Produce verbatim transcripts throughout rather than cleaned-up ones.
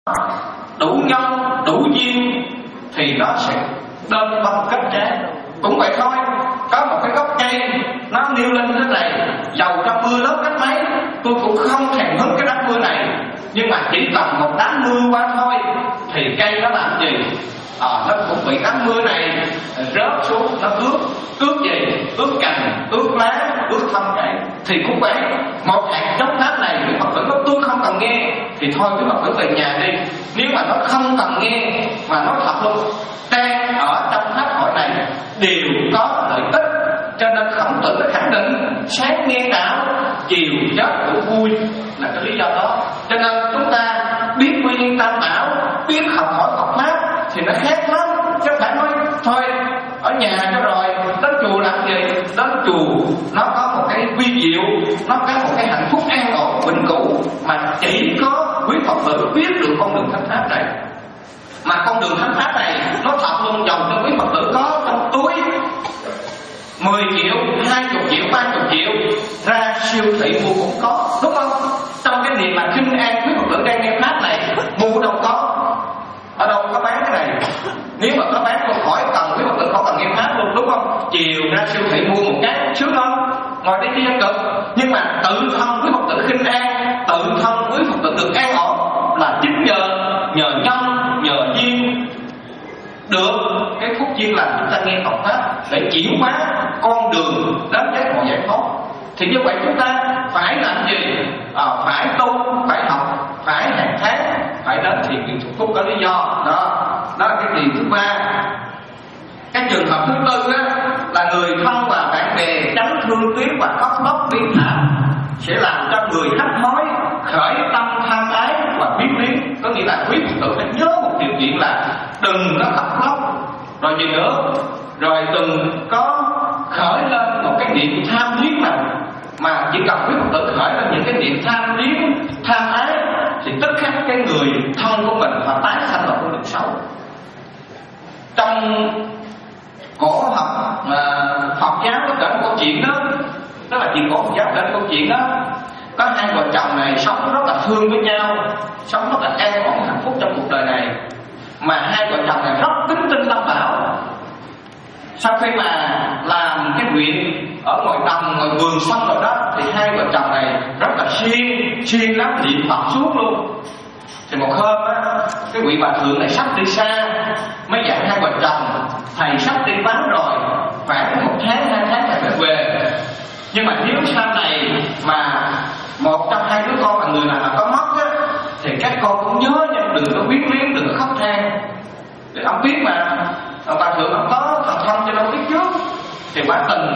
đủ nhân đủ duyên thì nó sẽ đơn bông kết trái. Cũng vậy thôi, có một cái gốc cây nó nêu lên thế này, dầu cho mưa lớn cách mấy tôi cũng không thèm hứng cái đám mưa này, nhưng mà chỉ cần một đám mưa qua thôi thì cây nó làm gì? À, nó cũng bị đám mưa này rớt xuống, nó ướt. Ướt gì? Ướt cành, ướt lá, ướt thân cây. Thì cũng vậy, một hạt giống tháp này nếu Phật tử nói tôi không cần nghe thì thôi cái Phật tử về nhà đi. Nếu mà nó không cần nghe mà nó thật luôn, đang ở trong pháp hội này đều có lợi ích. Cho nên Khổng Tử đã khẳng định sáng nghe đạo, chiều chết cũng vui là cái lý do đó. Cho nên chúng ta biết quy y tam bảo, biết học hỏi Phật pháp thì nó khác lắm. Chứ phải nói thôi ở nhà cho rồi đến chùa làm gì? Đến chùa nó có một cái vi diệu, nó có một cái hạnh phúc an ổn vĩnh cửu mà chỉ có quý Phật tử biết được con đường thánh pháp này. Mà con đường thánh pháp này nó thật luôn, dòng cho quý Phật tử có trong túi mười triệu, hai mươi triệu, ba mươi triệu ra siêu thị mua cũng có, đúng không? Trong cái niềm mà kinh an quý Phật tử đang nghe pháp này mua đâu có, ở đâu có bán cái này. Nếu mà có bán tôi hỏi cần quý Phật tử không cần nghe pháp luôn, đúng không? Chiều ra siêu thị mua một cái sướng không? Ngồi đây đi ăn cực. Nhưng mà tự thân quý Phật tử kinh an, tự thân quý Phật tử được an ổn là chính nhờ nhờ nhân, nhờ duyên được cái phúc duyên làm chúng ta nghe Phật pháp để chuyển hóa con đường đến cái ngộ giải thoát. Thì như vậy chúng ta phải làm gì? À, phải tu, phải học, phải hàng tháng, phải đến thiền viện thuộc phúc có lý do đó. Đó là cái điều thứ ba. Cái trường hợp thứ tư đó là người thân và bạn bè tránh thương tiếc và khóc lóc bi thảm sẽ làm cho người hấp hối khởi tâm tham ái và biến biến. Có nghĩa là quý Phật tử phải nhớ một điều kiện là đừng có khóc lóc, rồi gì nữa, rồi đừng có khởi lên một cái niệm tham luyến nào. Mà chỉ cần quý Phật tử khởi lên những cái niệm tham luyến, tham ái thì tất cả cái người thân của mình và tái sanh vào con đường xấu. Trong cổ học mà Phật giáo có kể một câu chuyện đó, đó là chuyện cổ Phật giáo kể một câu chuyện đó. Có hai vợ chồng này sống rất là thương với nhau, sống rất là an ổn hạnh phúc trong cuộc đời này. Mà hai vợ chồng này rất kính tin Tam Bảo. Sau khi mà làm cái nguyện ở ngoài đồng, ngoài vườn xong rồi đó, thì hai vợ chồng này rất là siêng, siêng lắm, niệm Phật suốt luôn. Thì một hôm á, cái vị bà thượng này sắp đi xa, mới dặn hai vợ chồng thầy sắp đi vắng rồi, khoảng một tháng, hai tháng thầy mới về. Nhưng mà nếu sau này mà một trong hai đứa con là người nào mà có mất á, thì các con cũng nhớ nha, đừng có quyến luyến, đừng có khóc than. Để ông biết mà bà thượng ông có thần thông cho đâu biết trước. Thì quả tình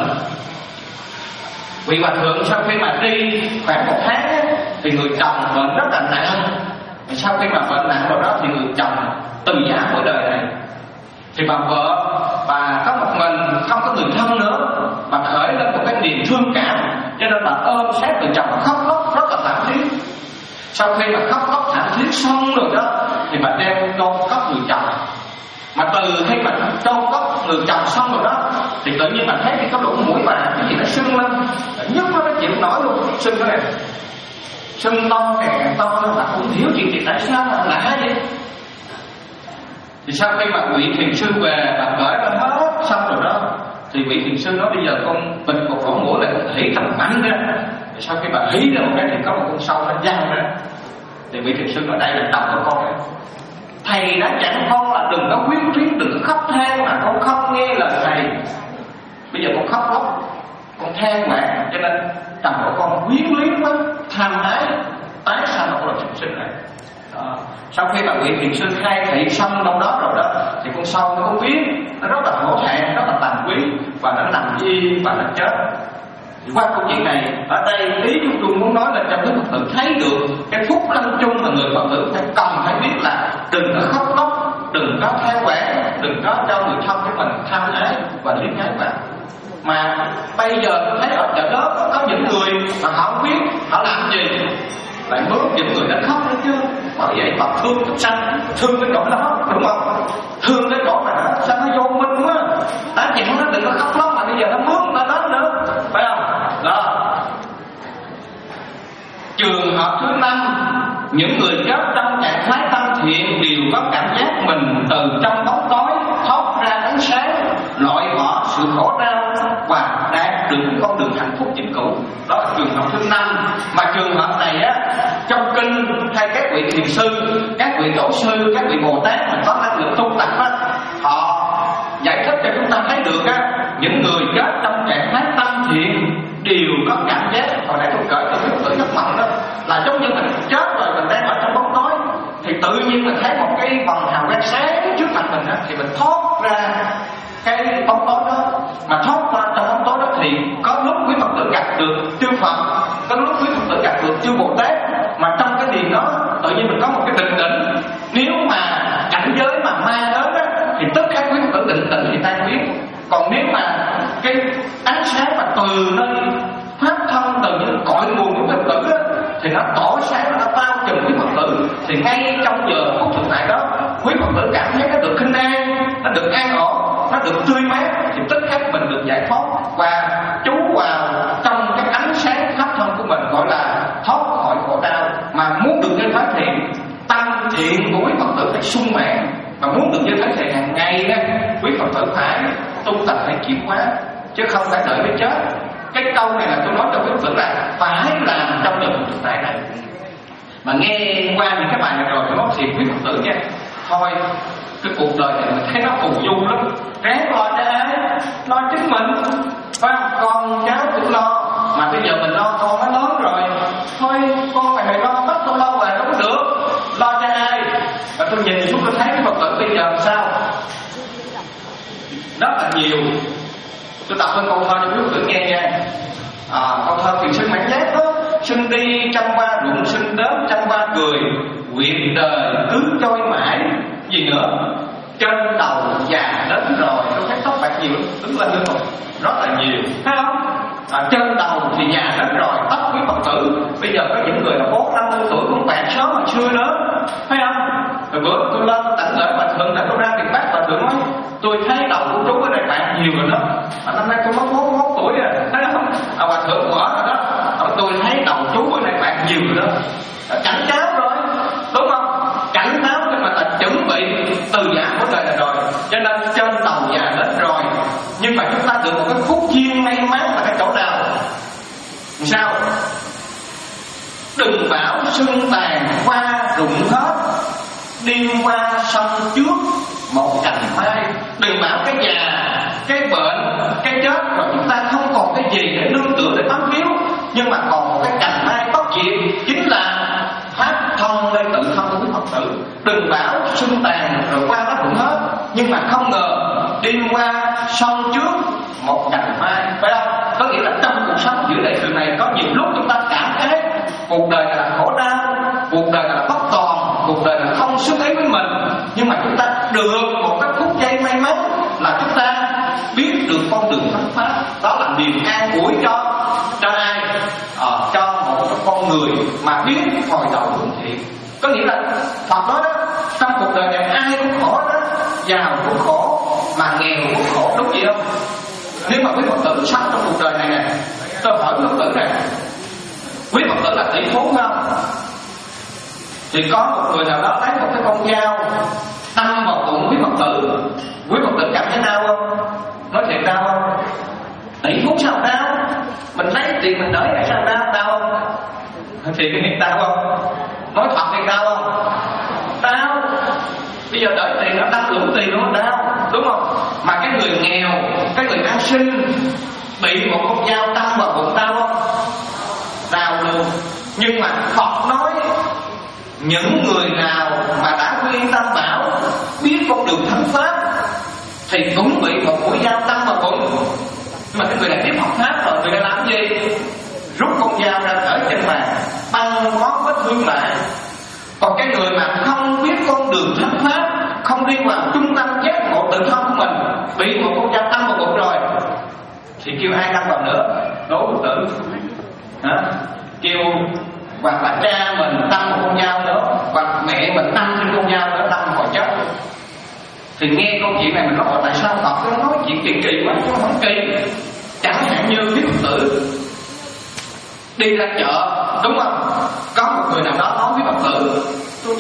vị bà thượng sau khi mà đi khoảng một tháng á, thì người chồng bệnh rất là nặng. Thì sau khi mà bệnh nặng rồi đó thì người chồng từ giả cuộc đời này. Thì bà vợ bà có một mình, không có người thân nữa, bà khởi lên một cái niềm thương cảm, cho nên bà ôm sát người chồng và khóc lóc rất là thảm thiết. Sau khi mà khóc lóc thảm thiết xong rồi đó thì bà đem chôn cất người chồng. Mà từ khi mà chôn cất người chồng xong rồi đó thì tự nhiên bà thấy cái có lỗ mũi bà cái gì nó sưng lên, nhức nó nó chịu nổi luôn, sưng cái này, sưng to kè to lên, bà không hiểu chuyện gì tại sao mà lạ vậy. Thì sau khi mà vị thiền sư về, bà gửi ra hết xong rồi đó, thì vị thiền sư nói bây giờ con bịt một lỗ mũi lại, con hỉ thật mạnh ra. Thì sau khi bà hí ra một cái thì có một con sâu nó văng ra. Thì vị thiền sư nói đây là chồng của con này. Thầy đã dặn con là đừng có quyến luyến, đừng có khóc than mà con không nghe lời thầy. Bây giờ con khóc lóc, con than bạn, cho nên chồng của con quyến luyến quá, tham ái, tái sanh vào con đường súc sinh này. Đó. Sau khi mà vị thiền sư khai thị xong trong đó rồi đó thì con sâu nó cũng biết, nó rất là hổ thẹn, rất là tàn quý và nó nằm y và nó chết. Thì qua câu chuyện này ở đây ý chúng tôi muốn nói là cho quý Phật tử thấy được cái phúc lâm chung mà người Phật tử phải cần phải biết là đừng có khóc lóc, đừng có theo quán, đừng có cho người thân của mình tham ái và luyến ái vào. Mà bây giờ tôi thấy ở chợ đó có những người mà họ không biết họ làm gì lại mướn những người đã khóc nữa chứ. Bởi vậy Phật thương chúng sanh, thương cái chỗ đó, đúng không? Thương cái chỗ mà sao nó vô minh quá, đã chịu nó đừng có khóc lóc mà bây giờ nó mướn nó đến nữa, phải không? Đó. Trường hợp thứ năm, những người chết trong trạng thái tâm thiện đều có cảm giác mình từ trong bóng tối thoát ra ánh sáng, loại bỏ sự khổ đau và đạt được con đường hạnh phúc vĩnh cửu. Đó là trường hợp thứ năm. Mà trường hợp này á, trong kinh hay các vị thiền sư, các vị tổ sư, các vị Bồ Tát mà có năng lực tu tập á, họ giải thích cho chúng ta thấy được á, những người chết trong trạng thái tâm thiện đều có cảm giác. Hồi nãy tôi kể cho quý tử rất mạnh đó, là giống như mình chết rồi, mình đang ở trong bóng tối, thì tự nhiên mình thấy một cái vầng hào quang sáng trước mặt mình á, thì mình thoát ra cái bóng tối đó. Mà thoát ra trong bóng tối đó thì có lúc quý Phật tử gặp được chư Phật, có lúc quý Phật tử gặp được chư Bồ Tát. Mà trong cái điều đó tự nhiên mình có một cái định định. Nếu mà cảnh giới mà ma đến á, thì tất cả quý Phật tử định tĩnh thì tan biến. Còn nếu mà cái ánh sáng mà từ nơi pháp thân, từ những cội nguồn của Phật tử á, thì nó tỏ sáng, nó bao trùm quý Phật tử, thì ngay trong giờ phút thực tại đó, quý Phật tử cảm thấy nó được khinh an, nó được an ổn, nó được tươi mát, thì tất cả mình được giải thoát và trú vào trong cái ánh sáng pháp thân của mình, gọi là thoát khỏi khổ đau. Mà muốn được như thế thì tâm thiện của quý Phật tử phải sung mãn, mà muốn được như thế thì hàng ngày đó, quý Phật tử phải tu tập, phải chuyển hóa, chứ không phải đợi đến chết. Cái câu này là tôi nói cho quý Phật tử là phải làm trong đời thực tại này. Mà nghe qua những cái bài này rồi tôi nói thiệt quý Phật tử nha, thôi cái cuộc đời này mình thấy nó phù du lắm, ráng lo cho ai, lo chính mình, phải không? Con cháu cũng lo, mà bây giờ mình lo con nó lớn rồi, thôi con mày mày lo tất tôi lo hoài đâu có được, lo cho ai? Và tôi nhìn xuống tôi thấy cái Phật tử bây giờ làm sao rất là nhiều. Tôi đọc lên câu thơ cho quý Phật tử nghe nha. À, câu thơ Thiền sư Mãn Giác đó: sinh đi trăm qua rụng, sinh đến trăm qua cười, nguyện đời cứ trôi mãi. Gì nữa? Trên đầu già đến rồi. Tôi thấy tóc bạc nhiều lắm, đứng lên lên một rất là nhiều, thấy không? À, trên đầu thì già đến rồi, tóc quý Phật tử bây giờ có những người là bốn năm mươi tuổi cũng bạc sớm mà xưa nữa, thấy không? Rồi bữa tôi lên tặng lễ Hòa Thượng là tôi ra miền Bắc, Hòa Thượng nói tôi thấy đầu của chú ở đây bạc nhiều rồi đó. À, năm nay tôi mới bốn mươi mốt tuổi rồi, thấy không? À, Hòa Thượng bỏ rồi đó. À, tôi thấy đầu chú ở đây bạc nhiều rồi đó. À, cảnh cáo rồi, đúng không? Cảnh cáo cho mà ta chuẩn bị từ già của đời này rồi. Cho nên trên đầu già đến rồi, nhưng mà chúng ta được một cái phúc duyên may mắn là cái chỗ nào? Sao? Đừng bảo sưng tàn hoa rụng hết, đi qua sông trước một cành mai. Đừng bảo cái già, cái bệnh, cái chết rồi chúng ta không còn cái gì để nương tựa, để bám víu, nhưng mà còn một cái cành mai bất diệt, chính là pháp thân lên tự thân của quý Phật tử. Đừng bảo sưng tàn rồi qua nó rụng hết, nhưng mà không ngờ đi qua sông trước một cành mai, phải không? Có nghĩa là trong cuộc sống giữa đời thường này có nhiều lúc chúng ta cảm thấy cuộc đời này là khổ đau, cuộc đời này là bất toàn, cuộc đời này không xứng ấy với mình, nhưng mà chúng ta được một cái phút giây may mắn là chúng ta biết được con đường thánh pháp. Đó là niềm an ủi cho cho ai? Ờ, cho một cái con người mà biết hồi đầu hướng thiện. Có nghĩa là Phật nói đó, trong cuộc đời này ai cũng khổ đó, giàu cũng khổ, mà nghèo cũng khổ, đúng gì không? Nếu mà quý Phật tử sống trong cuộc đời này nè, tôi hỏi quý Phật tử này, quý Phật tử là tỷ phú không? Thì có một người nào đó lấy một cái con dao đâm vào bụng quý Phật tử, quý Phật tử cảm thấy đau không? Nói thiệt đau không? Tỷ phú sao đau? Mình lấy tiền mình đợi hay sao đau? Đau không? Thì cái hiện đau không? Nói thật thì đau không? Đau. Bây giờ đợi tiền nó đâm lũng tiền nó đau, đúng không? Mà cái người nghèo, cái người ăn xin bị một con dao đâm vào bụng đau không? Đau luôn. Nhưng mà Phật nói những người nào mà đã quy y Tam Bảo, biết con đường thánh pháp, thì cũng bị một mũi dao đâm vào bụng. Nhưng mà cái người này biết học pháp rồi, người ta làm gì? Rút con dao ra ở trên bàn, băng bó vết thương lại. Còn cái người mà không biết con đường thánh pháp, không đi vào trung tâm giác ngộ tự thân của mình, bị một con dao đâm vào bụng rồi, thì kêu ai đâm vào nữa? Đố Phật tử. Hả? Kêu hoặc là cha mình đâm một con dao nữa, hoặc mẹ mình đâm trên con dao nữa, đâm vào chết. Thì nghe câu chuyện này mình nói tại sao Phật nó nói chuyện kỳ kỳ quá, nó không kỳ. Chẳng hạn như quý Phật tử đi ra chợ, đúng không? Có một người nào đó nói với Phật tử, tôi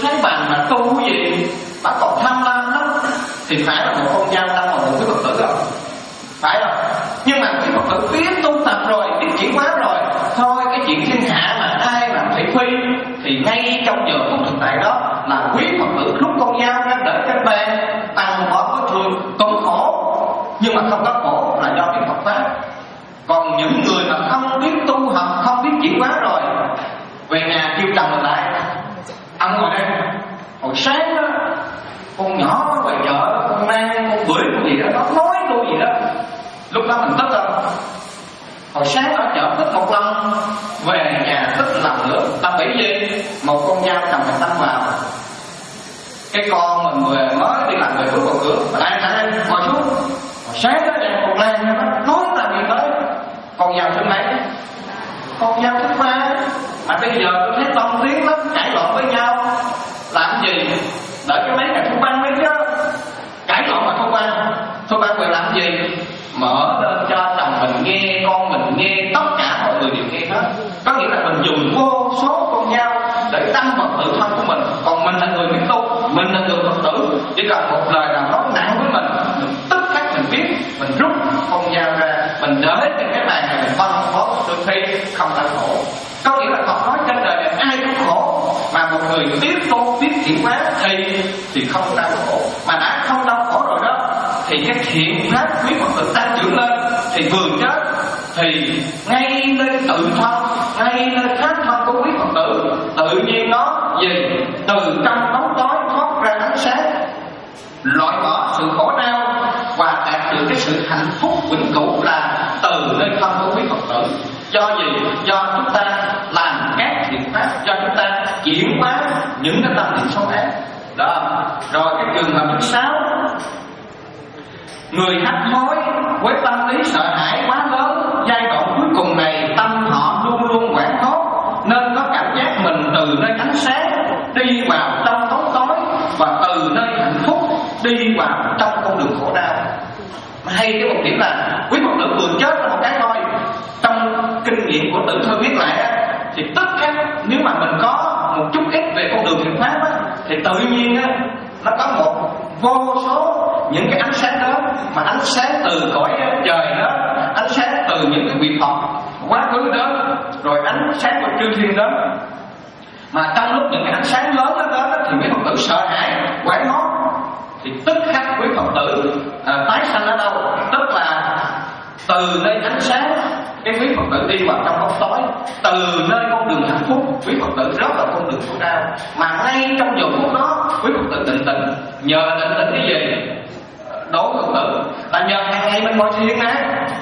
thấy bà mà tu cái gì bà còn tham lam lắm, thì phải là một con dao đâm vào một cái Phật tử không? Phải không? Nhưng mà cái Phật tử biết tu tập rồi, biết chuyển hóa rồi, thôi cái chuyện thiên hạ mà ai làm thị phi, thì ngay trong giờ phút thực tại đó là quý Phật tử rút con dao ra đỡ cái bàn, tăng bỏ với thường cũng khổ, nhưng mà không có khổ là do cái Phật pháp. Còn những người mà không biết tu học, không biết chuyển hóa rồi, về nhà kêu chồng mình lại, ông ngồi đây, hồi sáng đó con nhỏ ngoài chợ, con mang con bưởi con gì đó, nó nói tôi gì đó, lúc đó mình tức không? Hồi sáng ở chợ tức một lần, về nhà tức lần nữa, ta bị gì? Một con dao cầm mình đâm vào. Cái con mình vừa mới đi làm về bước vào cửa, lại lại ngồi xuống. Hồi sáng đó đèn con lan nó nói là gì tới? Con dao thứ mấy? Con dao thứ ba. Mà bây giờ tôi thấy to tiếng lắm, cãi lộn với nhau. Làm gì? Đợi cái mấy ngày thu băng đấy chứ. Cãi lộn mà thu băng. Thu băng về làm gì? Mở lên cho chồng mình nghe, con mình nghe, tất cả mọi người đều nghe hết. Có nghĩa là mình dùng vô số con dao để đâm vào tự thân của mình. Còn mình là người biết tu, mình là người Phật tử, chỉ cần một lời nào nói nặng với mình, mình tức khắc mình biết, mình rút con dao ra, mình đỡ trên cái bàn này, mình phân phó đôi khi không phải khổ. Có nghĩa là Phật nói trên đời này ai cũng khổ, mà một người biết tu, biết chuyển hóa thì thì không đau khổ. Mà đã không đau khổ rồi đó, thì cái thiện pháp quý Phật tử tăng trưởng lên, thì vừa chết thì ngay lên tự thân, ngay lên pháp thân của quý Phật tử, tự nhiên nó gì từ trong bóng tối thoát ra ánh sáng, loại bỏ sự khổ đau và đạt được cái sự hạnh phúc vĩnh cửu là từ nơi thân của quý Phật tử. Do gì? Do chúng ta làm các thiện pháp, do chúng ta chuyển hóa những cái tâm niệm xấu ác đó. Rồi cái trường hợp thứ sáu, người hấp hối với tâm lý sợ hãi quá lớn, giai đoạn cuối cùng này tâm họ luôn luôn hoảng hốt, nên có cảm giác mình từ nơi ánh sáng đi vào trong bóng tối, và từ nơi hạnh phúc đi vào trong con đường khổ đau. Hay cái một điểm là quý Phật tử vừa chết là một cái thôi. Trong kinh nghiệm của tự thư viết lại á, thì tất cả nếu mà mình có một chút ít về con đường thiện pháp á, thì tự nhiên á, nó có một vô số những cái ánh sáng đó, mà ánh sáng từ cõi trời đó, ánh sáng từ những cái vị Phật quá khứ đó, rồi ánh sáng của chư thiên đó. Mà trong lúc những cái ánh sáng lớn đó, đó thì quý Phật tử sợ hãi, hoảng hốt, thì tức khắc quý Phật tử à, tái sanh ở đâu? Tức là từ nơi ánh sáng, cái quý Phật tử đi vào trong bóng tối, từ nơi con đường hạnh phúc quý Phật tử rớt vào con đường khổ đau. Mà ngay trong giờ phút đó quý Phật tử định tĩnh, nhờ định tĩnh cái gì? Đối Phật tử là nhờ hàng ngày mình ngồi thiền nè,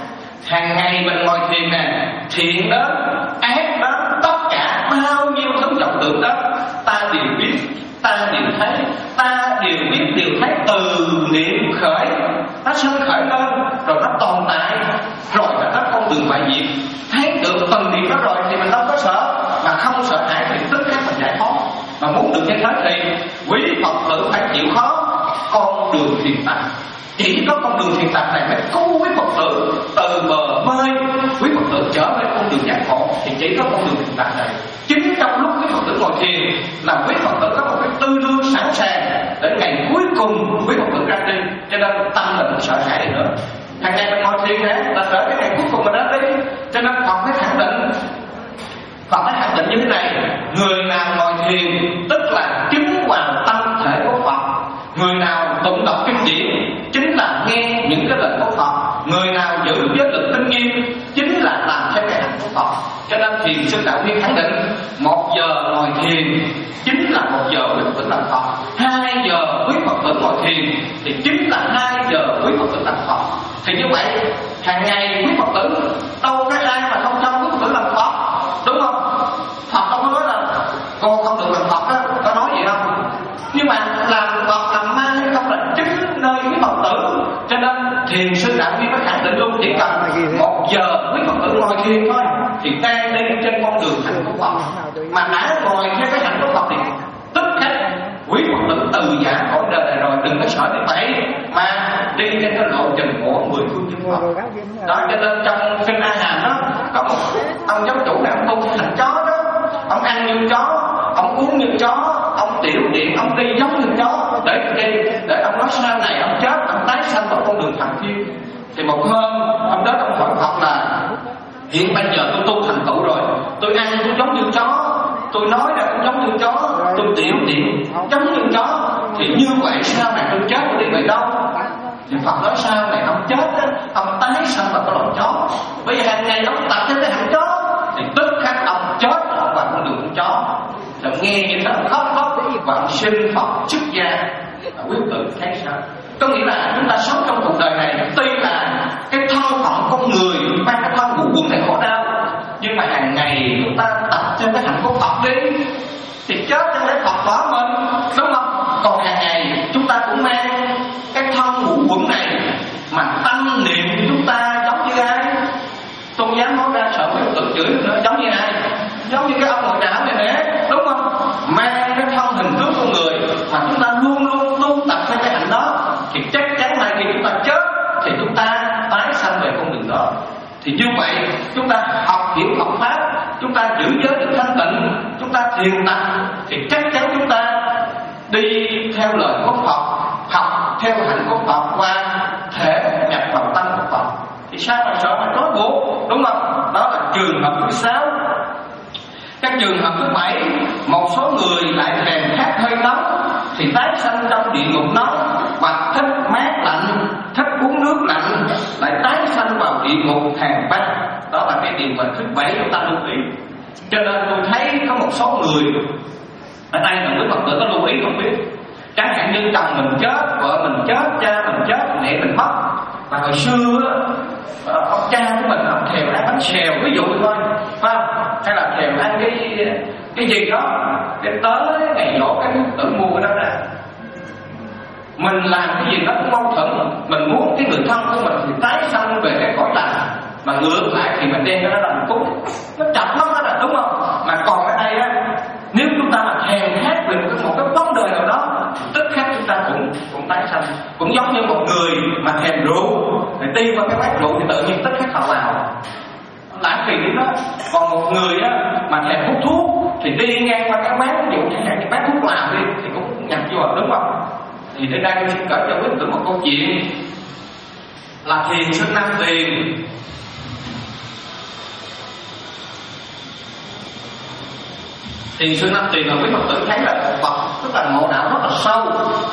hàng ngày mình ngồi thiền nè, thiện đó, ác đó, tất cả bao nhiêu thứ vọng tưởng đó, ta đều biết, ta đều thấy, ta đều biết, đều thấy từ niệm khởi, nó sân khởi lên, rồi nó tồn tại, rồi nó có con đường bại diệt. Thấy được từng niệm đó rồi thì mình đâu có sợ, mà không sợ hãi thì tức khắc mình giải thoát. Mà muốn được như thế thì quý Phật tử phải chịu khó con đường thiền tập. Chỉ có con đường thiền tập này mới cứu quý Phật tử từ bờ bơi, quý Phật tử trở về con đường giác ngộ. Thì chỉ có con đường thiền tập này. Chính trong lúc quý Phật tử ngồi thiền là quý Phật tử có một cái tư lương sẵn sàng để ngày cuối cùng quý Phật tử ra đi. Cho nên tâm mình không sợ hãi nữa. Hàng ngày mình ngồi thiền nè, là đợi cái ngày cuối cùng mình ra đi. Cho nên Phật phải khẳng định, Phật phải khẳng định như thế này: người nào ngồi thiền tức là chứng vào tâm thể của Phật. Người nào tụng đọc kinh điển chính là nghe những cái lời của Phật. Người nào giữ giới lực tinh nghiêm chính là làm theo cái hạnh của Phật. Cho nên thiền sư Đạo Viên khẳng định một giờ ngồi thiền chính là một giờ quý Phật tử làm Phật. Hai giờ quý Phật tử ngồi thiền thì chính là hai giờ quý Phật tử làm Phật. Thì như vậy hàng ngày quý Phật tử đâu có ai mà không cho quý Phật tử làm Phật, đúng không? Phật không có nói là cô không được làm Phật đó, có nói gì không? Nhưng mà làm Phật làm ma hay không là chính nơi quý Phật tử. Cho nên thiền sư Đạo Viên có khẳng định luôn, chỉ cần một giờ quý Phật tử ngồi thiền thôi thì đang đi trên con đường hạnh của Phật. Mà đã ngồi theo cái hạnh của Phật thì tức khắc quý Phật tử từ giả cõi đời này rồi, đừng có sợ như vậy mà đi trên cái lộ trình của mười phương chư Phật. Đó, cho nên trong kinh A Hàm đó có một ông giáo chủ nào ông tu thành chó đó, ông ăn như chó, ông uống như chó, ông tiểu điện, ông đi giống như chó để đi để ông nói sau này ông chết, ông tái sanh vào con đường thành thiên. Thì một hôm ông đến ông hỏi Phật là hiện bây giờ tôi tu thành tựu rồi, tôi ăn cũng giống như chó, tôi nói là cũng giống như chó, tôi tiểu điện giống như chó, thì như vậy sau này tôi chết tôi đi về đâu? Thì Phật nói sau này ông chết đó, ông tái sanh vào cái loài chó. Bây giờ hàng ngày ông tập cho cái hạnh chó, thì tức khắc ông chết ông vào con đường con chó. Rồi nghe như thế ông khóc khóc và ông xin Phật xuất gia. Quý tử thấy sao? Có nghĩa là chúng ta sống trong cuộc đời này, tuy là cái thân phận con người mang cái thân của quần này khổ đau, nhưng mà hàng ngày chúng ta tập cho cái hạnh của Phật đi, thì chết cho để Phật bỏ mình, đúng không? Còn hàng ngày chúng ta cũng mang cái thân ngũ quẩn này, mà tâm niệm của chúng ta giống như ai? Tôi dám nói ra sợ quý tự chửi nữa, giống như ai? Giống như cái ông nội não này nè, đúng không? Mang cái thân hình tướng con người mà chúng ta luôn luôn tu tập theo cái hạnh đó, thì chắc chắn là khi chúng ta chết thì chúng ta tái sanh về con đường đó. Thì như vậy chúng ta học hiểu Phật pháp, chúng ta giữ giới được thanh tịnh, chúng ta thiền tập, thì chắc chắn chúng ta đi theo lời của Phật, học theo hạnh của Phật và thể nhập vào tâm của Phật. Thì sao mà sợ mà trói buộc, đúng không? Đó là trường hợp thứ sáu. Các trường hợp thứ bảy, một số người lại thèm khát hơi nóng thì tái sanh trong địa ngục nóng, hoặc thích mát lạnh, thích uống nước lạnh lại tái sanh vào địa ngục hàng băng. Đó là cái điều mà thứ bảy chúng ta lưu ý. Cho nên tôi thấy có một số người ở đây là quý Phật tử có lưu ý không biết. Chẳng hạn như chồng mình chết, vợ mình chết, cha mình chết, mẹ mình mất, và hồi xưa ông cha của mình ông thèm ăn bánh xèo ví dụ thôi, phải không? Hay là thèm ăn cái cái gì đó, cái tới ngày dỗ cái tự mua đó nè. Mình làm cái gì đó cũng mâu thuẫn, mình muốn cái người thân của mình thì tái sanh về cái cõi lành, mà ngược lại thì mình đem nó làm cúng, nó chặt lắm đó là đúng không? Mà còn ở đây á, nếu chúng ta mà thèm khát về một cái vấn đề nào đó, tức khắc chúng ta cũng cũng tái sanh. Cũng giống như một người mà thèm rượu, thì đi qua cái bát rượu thì tự nhiên tức khắc họ vào lãng phí đó. Còn một người á mà thèm hút thuốc thì đi ngang qua cái bát, ví dụ chẳng hạn như bát thuốc lào đi thì cũng nhập vô, đúng không? Thì đến đây tôi xin kể cho quý vị một câu chuyện là thiền sư Nam Tiền. Thiền sư Nam Tiền là quý Phật tử thấy là một Phật, tức là ngộ đạo rất là sâu.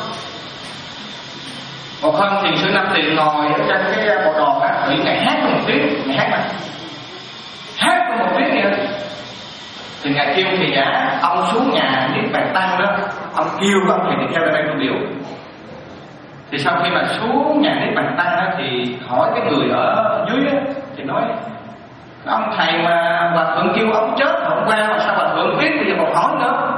Một hôm thiền sư Nam Tiền ngồi ở trên cái bộ đòn á, tự ngài hát một tiếng, ngài hát mà hát một tiếng vậy. Thì ngài kêu thì giả ông xuống nhà Niết Bàn Tăng đó, ông kêu ông thầy đi theo đây tôi biểu. Thì sau khi mà xuống nhà Niết Bàn Tăng đó, thì hỏi cái người ở dưới đó, thì nói ông thầy mà Hòa Thượng kêu ông chết hôm qua mà sao Hòa Thượng biết bây giờ còn hỏi nữa.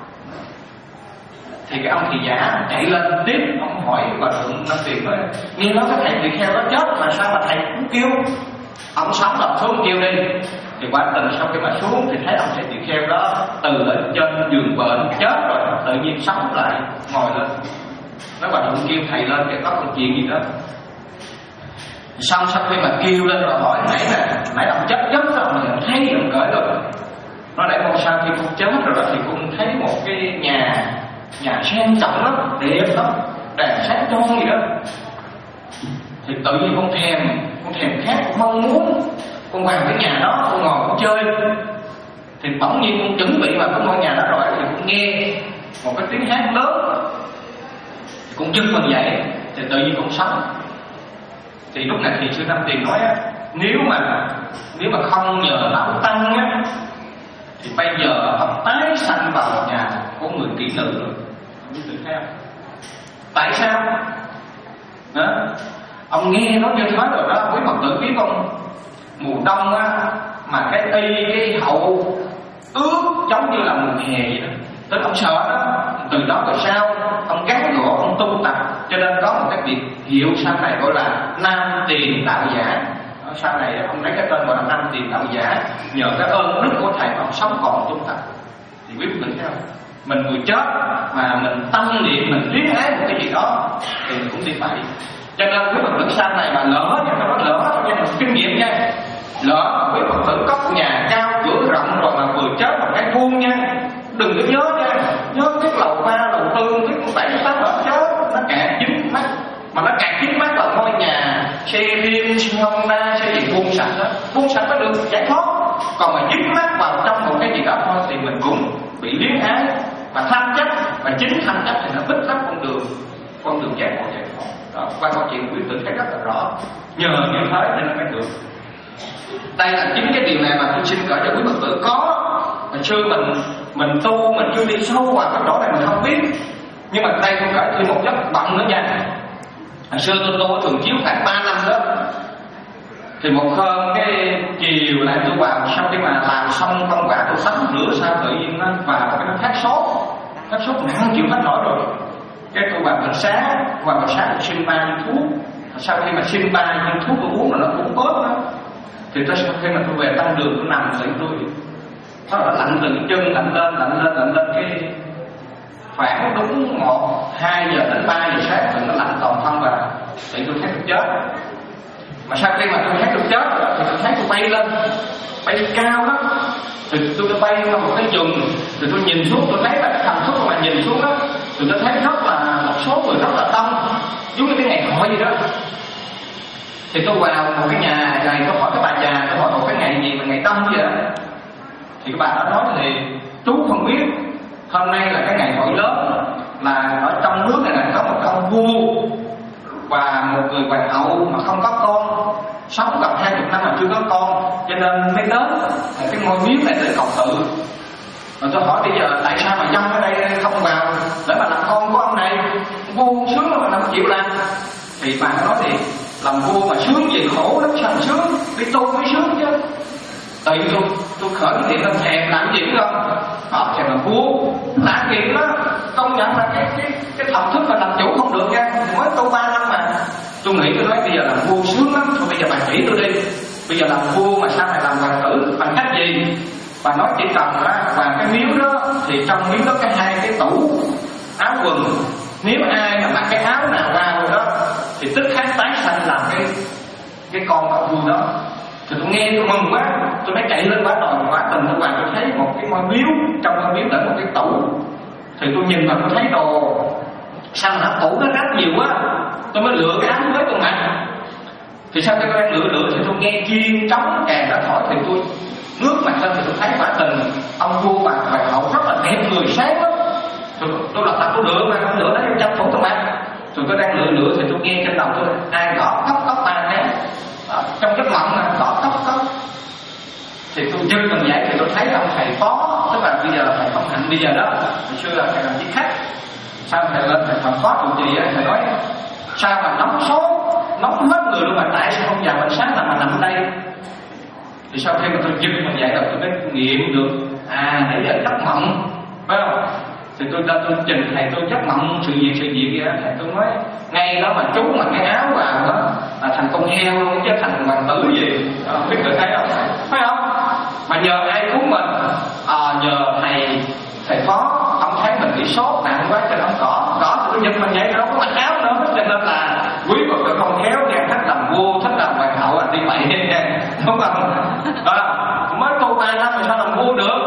Thì cái ông thì giả chạy lên tiếp, ông hỏi Hòa Thượng Nam Tiền nói nghe nói cái thầy tỳ kheo đó chết mà sao mà thầy cũng kêu ông sống lập xuống kêu đi. Thì quả tình sau khi mà xuống thì thấy ông thầy tỳ kheo đó từ ở trên giường bệnh chết rồi tự nhiên sống lại ngồi lên. Nói Hòa Thượng kêu thầy lên để có câu chuyện gì đó. Xong sau khi mà kêu lên rồi hỏi nãy nè, nãy ông chết chết rồi mình thấy ông cởi rồi. Nó để con sau khi con chết rồi đó thì con thấy một cái nhà nhà sang trọng lắm, đẹp lắm, đèn sáng trông gì đó. Thì tự nhiên con thèm, con thèm khát, con mong muốn con vào cái nhà đó, con ngồi con chơi. Thì bỗng nhiên con chuẩn bị vào cái ngôi nhà đó rồi thì con nghe một cái tiếng hát lớn, thì con giật mình dậy, thì tự nhiên con sống. Thì lúc này thì sư Nam Tiền nói á, nếu mà nếu mà không nhờ lão tăng á, thì bây giờ ông tái sanh vào nhà của người kỹ nữ rồi. Quý vị thấy không? Tại sao? Đó. Ông nghe nói như thế rồi đó, quý Phật tử biết không? Mùa đông á, mà cái y cái hậu ướt giống như là mùa hè vậy đó. Tức ông sợ đó. Từ đó về sau ông gắn gỗ, ông tu tập, cho nên có một cái biệt hiệu sau này gọi là Nam Tiền Đạo Giả. Sau này ông lấy cái tên gọi là Nam Tiền Đạo Giả, nhờ cái ơn đức của thầy mà ông sống còn tu tập. Thì quý vị thấy không? Mình vừa chết mà mình tâm niệm, mình luyến ái một cái gì đó thì mình cũng đi phải. Cho nên quý Phật tử sau này mà lỡ, nhưng mà nó lỡ cho mình kinh nghiệm nha. Lỡ mà quý Phật tử có nhà cao cửa rộng rồi mà vừa chết một cái vuông nha, Đừng có nhớ nha, nhớ cái lầu ba, lầu tư, cái bảy tám ở chớ, nó càng dính mắt. Mà nó càng dính mắt là ngôi nhà, xe riêng, xe Honda, xe gì buông sạch đó. Buông sạch mới được giải thoát. Còn mà dính mắt vào trong một cái gì đó thôi thì mình cũng bị liếng ái và tham chấp. Và chính tham chấp thì nó bích tắc con đường, con đường giải thoát giải thoát. Đó, qua câu chuyện quyết định thấy rất là rõ. Nhờ như thế nên nó mới được. Đây là chính cái điều này mà tôi xin gửi cho quý Phật tử có. Hồi xưa mình mình tu, mình chưa đi sâu vào cái chỗ này mình không biết. Nhưng mà đây tôi gửi thêm một chất bận nữa nha. Hồi xưa tôi tu ở Thường Chiếu khoảng ba năm đó. Thì một hôm cái chiều lại tôi vào, sau khi mà làm xong công quả tôi tắm rửa sao tự nhiên nó vào cái nó phát sốt. Phát sốt nặng chịu hết nổi rồi. Cái tôi vào bệnh xá, vào bệnh xá tôi xin ba viên thuốc. Sau khi mà xin ba viên thuốc tôi uống là nó cũng bớt đó. Thì tới sau khi mà tôi về tăng đường tôi nằm dậy tôi nó là lạnh từ chân lạnh lên lạnh lên lạnh lên cái khoảng đúng một hai giờ đến ba giờ sáng thì nó lạnh toàn thân và thì tôi thấy tôi chết. Mà sau khi mà tôi thấy tôi chết thì tôi thấy tôi bay lên, bay cao lắm. Thì tôi đã bay qua một cái vùng, thì tôi nhìn xuống tôi thấy là cái thần thức mà nhìn xuống đó, thì tôi thấy rất là một số người rất là đông, giống như cái ngày hội gì đó. Thì tôi vào một cái nhà này, tôi hỏi cái bà già, tôi hỏi một cái ngày gì mà ngày đông vậy đó. Thì cái bà đó nói thì chú không biết, hôm nay là cái ngày hội lớn, là ở trong nước này là có một ông vua và một người hoàng hậu mà không có con, sống gặp hai chục năm mà chưa có con, cho nên mới đến một cái ngôi miếu này để cầu tự. Rồi tôi hỏi bây giờ tại sao mà dân ở đây không vào để mà làm con của ông này, vua sướng mà làm chịu làm. Thì bà nói thì làm vua mà sướng gì khổ lắm sao sướng, đi tu mới sướng chứ. Tại vì tôi tôi khởi cái tiền lên thèm làm gì nữa không? Họ thèm làm vua, lãng nghiệp đó, công nhận là cái cái cái thần thức mà làm chủ không được nha. Mới tu ba năm mà. Tôi nghĩ tôi nói bây giờ làm vua sướng lắm, thôi bây giờ bà chỉ tôi đi. Bây giờ làm vua mà sao phải làm hoàng tử bằng cách gì? Bà nói chỉ cần á, và cái miếu đó thì trong miếu đó cái hai cái tủ áo quần, nếu ai mà mặc cái áo nào vào rồi đó thì tức khắc tái sanh làm cái cái con ông vua đó. Thì tôi nghe tôi mừng quá, tôi mới chạy lên quá đòi quá tình tôi vào, tôi thấy một cái ngôi miếu, trong ngôi miếu là một cái tủ. Thì tôi nhìn vào tôi thấy đồ sao mà tủ nó rách nhiều quá, tôi mới lựa cái áo mới tôi mặc. Thì sau khi tôi đang lựa lựa thì tôi nghe chiên trống kèn nó thổi, thì tôi ngước mặt lên thì tôi thấy quả tình ông vua và hoàng hậu rất là đẹp người sáng lắm. Tôi, tôi lập tập tôi lựa mà không lựa nó trong tranh thủ tôi mặc. Rồi tôi đang lựa lựa thì tôi nghe trên đầu tôi ai gõ tóc tóc ba cái trong giấc mộng mà gõ tóc tóc. Thì tôi chưa cần dậy thì tôi thấy ông thầy phó, tức là bây giờ là thầy Phong Hạnh bây giờ đó, hồi xưa là thầy làm chiếc khách. Sau thầy lên thầy phó phó trụ trì thầy nói sao mà nóng sốt, nóng hết người luôn mà tại sao không vào bệnh sáng mà mà nằm ở đây. Thì sau khi mà tôi giật mình dậy rồi tôi mới nghiệm được à nãy giờ giấc mộng, phải không? Thì tôi ra tôi trình thầy tôi giấc mộng sự việc sự việc kia, thầy tôi nói ngay đó mà chú mặc cái áo vào đó là thành con heo luôn chứ thành hoàng tử gì, không biết người thấy không, phải không? Mà nhờ ai cứu mình, à, nhờ thầy thầy phó, ông thấy mình bị sốt nặng quá cho nó cỏ cỏ tôi giật mình vậy rồi đâu có mặc áo nữa, cho nên là quý Phật tử không khéo nha, thích làm vua thích làm hoàng hậu là đi bậy nha, đúng không? Đó, mới tu ba năm mà sao làm vua được?